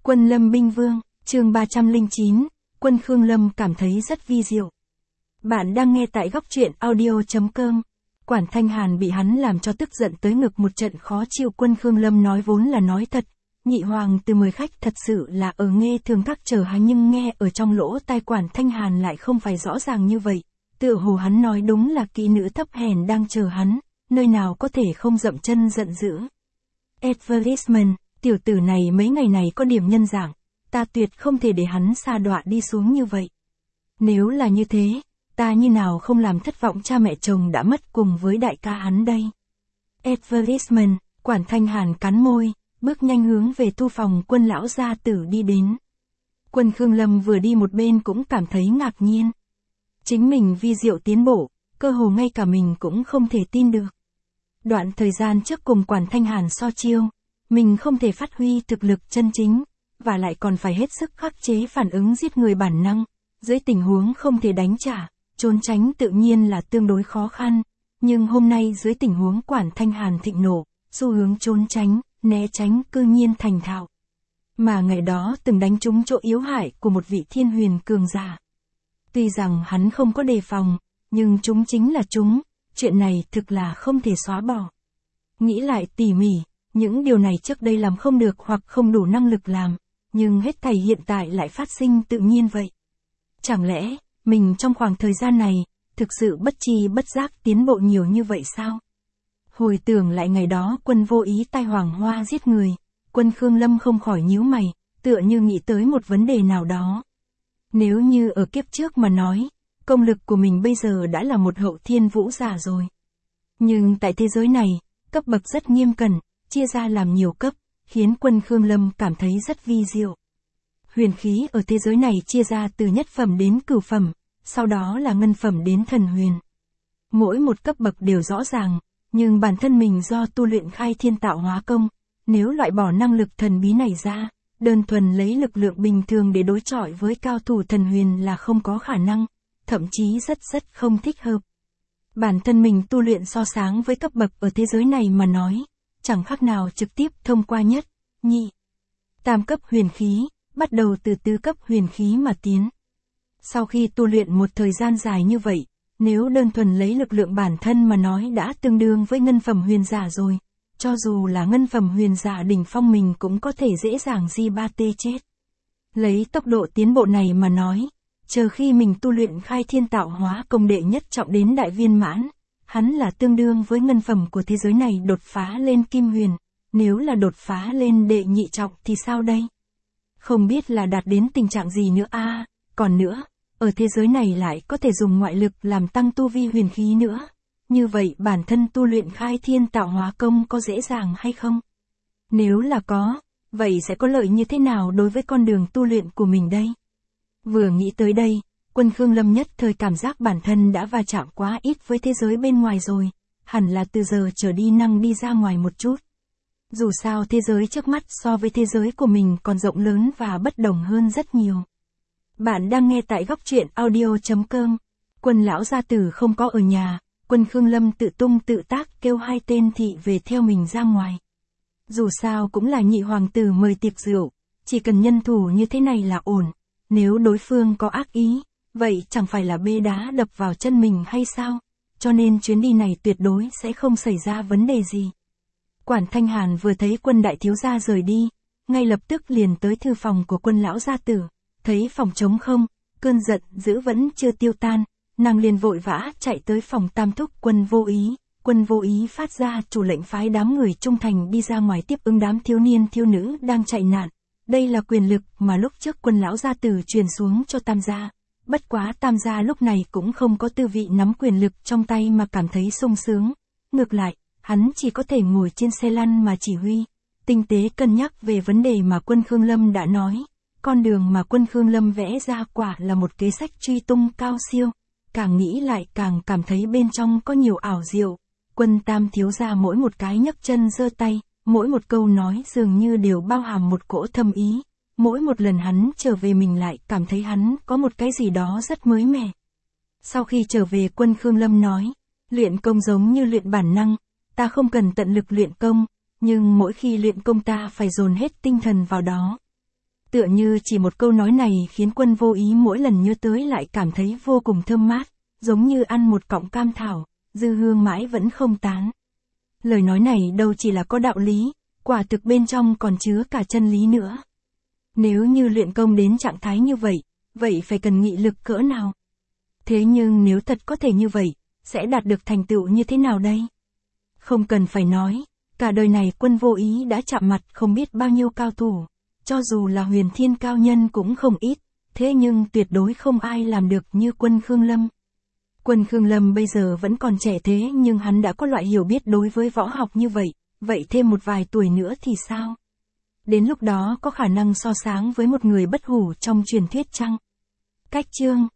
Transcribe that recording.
Quân Lâm Binh Vương, chương 309, Quân Khương Lâm cảm thấy rất vi diệu. Bạn đang nghe tại góc truyện audio.com. Quản Thanh Hàn bị hắn làm cho tức giận tới ngực một trận khó chịu. Quân Khương Lâm nói vốn là nói thật, nhị hoàng từ mời khách thật sự là ở nghe thường các chờ hắn, nhưng nghe ở trong lỗ tai Quản Thanh Hàn lại không phải rõ ràng như vậy. Tựa hồ hắn nói đúng là kỹ nữ thấp hèn đang chờ hắn, nơi nào có thể không dậm chân giận dữ. Advertisement, tiểu tử này mấy ngày này có điểm nhân dạng, ta tuyệt không thể để hắn sa đọa đi xuống như vậy. Nếu là như thế, ta như nào không làm thất vọng cha mẹ chồng đã mất cùng với đại ca hắn đây. Advertisement, Quản Thanh Hàn cắn môi, bước nhanh hướng về thu phòng Quân lão gia tử đi đến. Quân Khương Lâm vừa đi một bên cũng cảm thấy ngạc nhiên. Chính mình vi diệu tiến bộ, cơ hồ ngay cả mình cũng không thể tin được. Đoạn thời gian trước cùng Quản Thanh Hàn so chiêu, mình không thể phát huy thực lực chân chính, và lại còn phải hết sức khắc chế phản ứng giết người bản năng, dưới tình huống không thể đánh trả, trốn tránh tự nhiên là tương đối khó khăn, nhưng hôm nay dưới tình huống Quản Thanh Hàn thịnh nộ, xu hướng trốn tránh, né tránh cư nhiên thành thạo. Mà ngày đó từng đánh trúng chỗ yếu hại của một vị thiên huyền cường giả. Tuy rằng hắn không có đề phòng, nhưng chúng chính là chúng, chuyện này thực là không thể xóa bỏ. Nghĩ lại tỉ mỉ, những điều này trước đây làm không được hoặc không đủ năng lực làm, nhưng hết thảy hiện tại lại phát sinh tự nhiên vậy. Chẳng lẽ, mình trong khoảng thời gian này, thực sự bất tri bất giác tiến bộ nhiều như vậy sao? Hồi tưởng lại ngày đó Quân vô ý tai Hoàng Hoa giết người, Quân Khương Lâm không khỏi nhíu mày, tựa như nghĩ tới một vấn đề nào đó. Nếu như ở kiếp trước mà nói, công lực của mình bây giờ đã là một hậu thiên vũ giả rồi. Nhưng tại thế giới này, cấp bậc rất nghiêm cẩn, chia ra làm nhiều cấp, khiến Quân Khương Lâm cảm thấy rất vi diệu. Huyền khí ở thế giới này chia ra từ nhất phẩm đến cửu phẩm, sau đó là ngân phẩm đến thần huyền. Mỗi một cấp bậc đều rõ ràng, nhưng bản thân mình do tu luyện khai thiên tạo hóa công, nếu loại bỏ năng lực thần bí này ra, đơn thuần lấy lực lượng bình thường để đối chọi với cao thủ thần huyền là không có khả năng, thậm chí rất không thích hợp. Bản thân mình tu luyện so sáng với cấp bậc ở thế giới này mà nói, chẳng khác nào trực tiếp thông qua nhất, nhị, tam cấp huyền khí, bắt đầu từ tứ cấp huyền khí mà tiến. Sau khi tu luyện một thời gian dài như vậy, nếu đơn thuần lấy lực lượng bản thân mà nói đã tương đương với ngân phẩm huyền giả rồi, cho dù là ngân phẩm huyền giả đỉnh phong mình cũng có thể dễ dàng di ba tê chết. Lấy tốc độ tiến bộ này mà nói, chờ khi mình tu luyện khai thiên tạo hóa công đệ nhất trọng đến đại viên mãn, hắn là tương đương với ngân phẩm của thế giới này đột phá lên kim huyền, nếu là đột phá lên đệ nhị trọng thì sao đây? Không biết là đạt đến tình trạng gì nữa a, còn nữa, ở thế giới này lại có thể dùng ngoại lực làm tăng tu vi huyền khí nữa. Như vậy bản thân tu luyện khai thiên tạo hóa công có dễ dàng hay không? Nếu là có, vậy sẽ có lợi như thế nào đối với con đường tu luyện của mình đây? Vừa nghĩ tới đây, Quân Khương Lâm nhất thời cảm giác bản thân đã va chạm quá ít với thế giới bên ngoài rồi, hẳn là từ giờ trở đi năng đi ra ngoài một chút. Dù sao thế giới trước mắt so với thế giới của mình còn rộng lớn và bất đồng hơn rất nhiều. Bạn đang nghe tại góc truyện audio.com. Quân lão gia tử không có ở nhà, Quân Khương Lâm tự tung tự tác kêu hai tên thị về theo mình ra ngoài. Dù sao cũng là nhị hoàng tử mời tiệc rượu, chỉ cần nhân thủ như thế này là ổn. Nếu đối phương có ác ý, vậy chẳng phải là bê đá đập vào chân mình hay sao? Cho nên chuyến đi này tuyệt đối sẽ không xảy ra vấn đề gì. Quản Thanh Hàn vừa thấy Quân đại thiếu gia rời đi, ngay lập tức liền tới thư phòng của Quân lão gia tử, thấy phòng trống không, cơn giận dữ vẫn chưa tiêu tan, nàng liền vội vã chạy tới phòng tam thúc Quân vô ý. Quân vô ý phát ra chủ lệnh phái đám người trung thành đi ra ngoài tiếp ứng đám thiếu niên thiếu nữ đang chạy nạn. Đây là quyền lực mà lúc trước Quân lão gia tử truyền xuống cho Tam gia. Bất quá Tam gia lúc này cũng không có tư vị nắm quyền lực trong tay mà cảm thấy sung sướng. Ngược lại, hắn chỉ có thể ngồi trên xe lăn mà chỉ huy, tinh tế cân nhắc về vấn đề mà Quân Khương Lâm đã nói. Con đường mà Quân Khương Lâm vẽ ra quả là một kế sách truy tung cao siêu. Càng nghĩ lại càng cảm thấy bên trong có nhiều ảo diệu. Quân tam thiếu gia mỗi một cái nhấc chân giơ tay, mỗi một câu nói dường như đều bao hàm một cỗ thâm ý. Mỗi một lần hắn trở về mình lại cảm thấy hắn có một cái gì đó rất mới mẻ. Sau khi trở về Quân Khương Lâm nói, luyện công giống như luyện bản năng, ta không cần tận lực luyện công, nhưng mỗi khi luyện công ta phải dồn hết tinh thần vào đó. Tựa như chỉ một câu nói này khiến Quân vô ý mỗi lần nhớ tới lại cảm thấy vô cùng thơm mát, giống như ăn một cọng cam thảo, dư hương mãi vẫn không tán. Lời nói này đâu chỉ là có đạo lý, quả thực bên trong còn chứa cả chân lý nữa. Nếu như luyện công đến trạng thái như vậy, vậy phải cần nghị lực cỡ nào? Thế nhưng nếu thật có thể như vậy, sẽ đạt được thành tựu như thế nào đây? Không cần phải nói, cả đời này Quân vô ý đã chạm mặt không biết bao nhiêu cao thủ, cho dù là huyền thiên cao nhân cũng không ít, thế nhưng tuyệt đối không ai làm được như Quân Khương Lâm. Quân Khương Lâm bây giờ vẫn còn trẻ thế nhưng hắn đã có loại hiểu biết đối với võ học như vậy, vậy thêm một vài tuổi nữa thì sao? Đến lúc đó có khả năng so sánh với một người bất hủ trong truyền thuyết chăng? Cách chương